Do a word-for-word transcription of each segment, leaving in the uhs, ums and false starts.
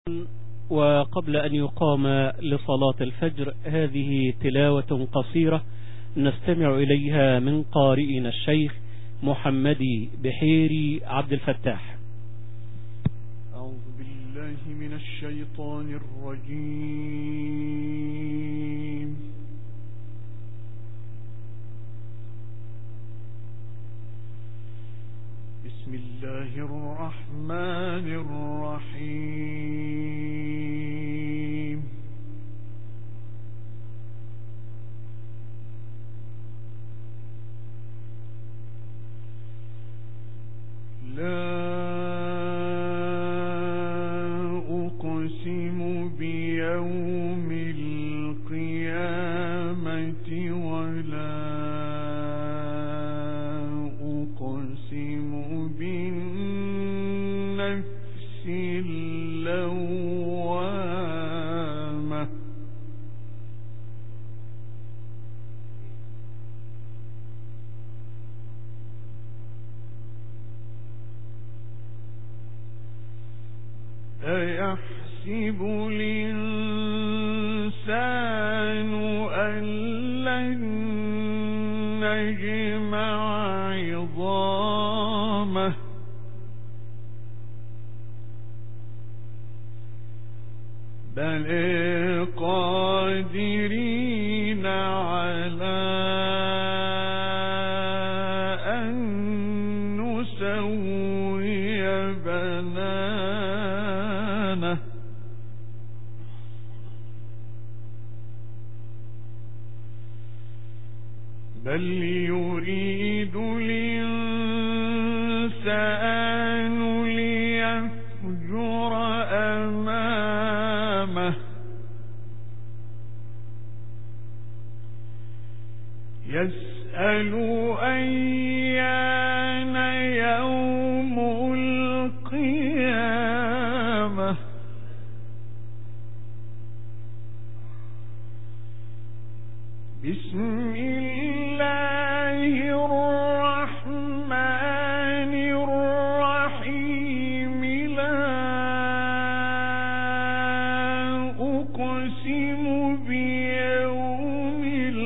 وقبل أن يقام لصلاة الفجر هذه تلاوة قصيرة نستمع إليها من قارئنا الشيخ محمد بحيري عبد الفتاح. أعوذ بالله من الشيطان الرجيم. بسم الله الرحمن الرحيم. لا أقسم بيوم القيامة ولا أقسم بالنفس اللوامة أيحسب الإنسان أن لن نجمع عظامه بل قادرين على أن نسوي بنانه بل يريد الإنسان ليفجر أمامه يسأل أيان يوم القيامة بسم الله الرحمن الرحيم. لا أقسم بيوم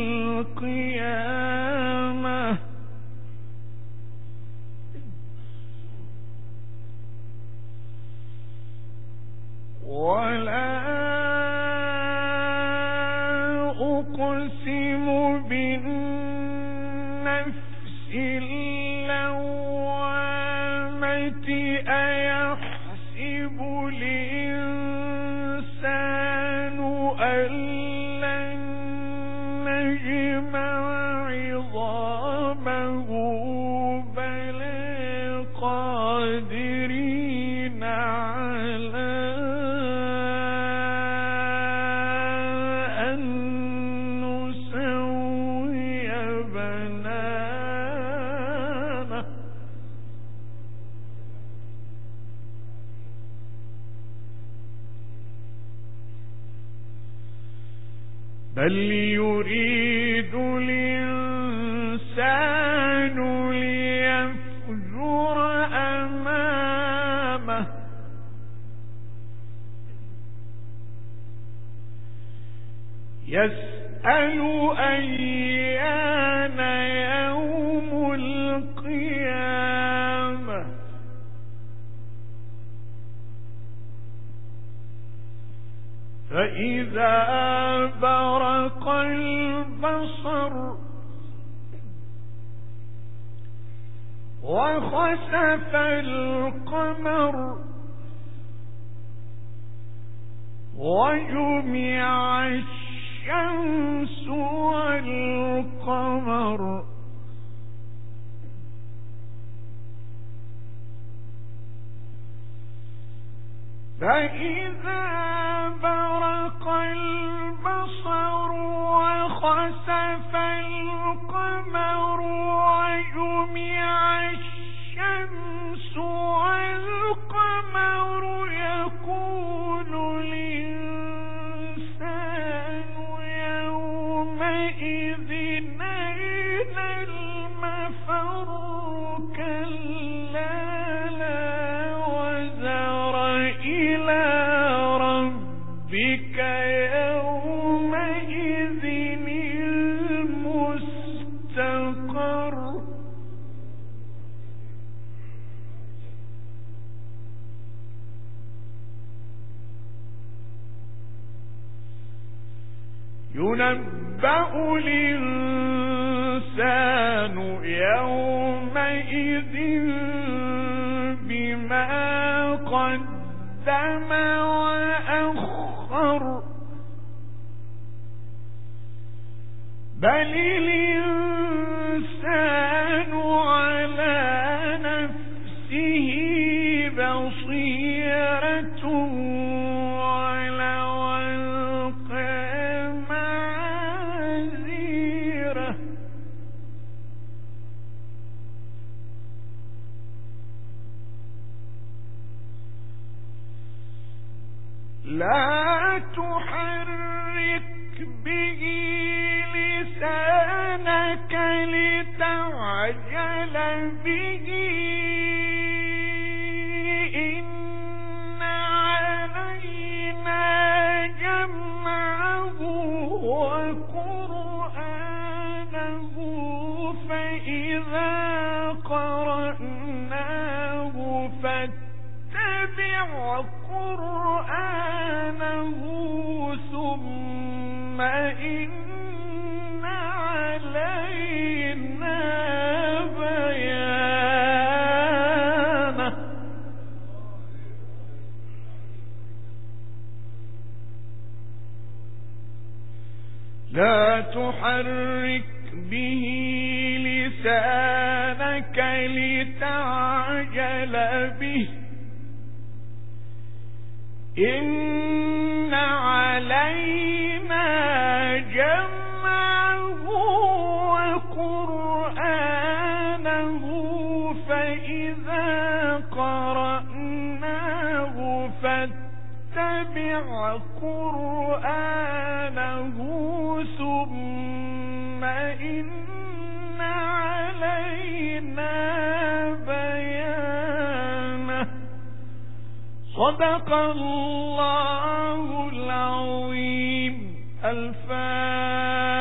القيامة ولا أقسم بالنفس اللوامة أيحسب الإنسان أن لن نجمع عظامه بل قادرين على أن نسوي بنانه بل يريد الإنسان ليفجر أمامه يسأل أيان يوم القيامة فإذا برق البصر وخسف القمر وجمع الشمس والقمر فإذا برق البصر وخسف القمر وجمع الشمس والقمر يقول الإنسان يومئذ أين المفر كلا لا وزر إلى ربك يومئذ المستقر ينبأ الإنسان يومئذ بما قدم وأخر بل الإنسان على نفسه بصيرة ولو ألقى معاذيره لا تحرك به لسانك لتعجل به إن علينا جمعه وقرآنه فإذا قرأناه فاتبع قرآنه ثم إن علينا بيانه لا تحرك به لسانك لتعجل به إن علينا جمعه وقرآنه فإذا قرأناه فاتبع قرآنه ثم إن علينا بيانه صدق الله العظيم. الفاتحة.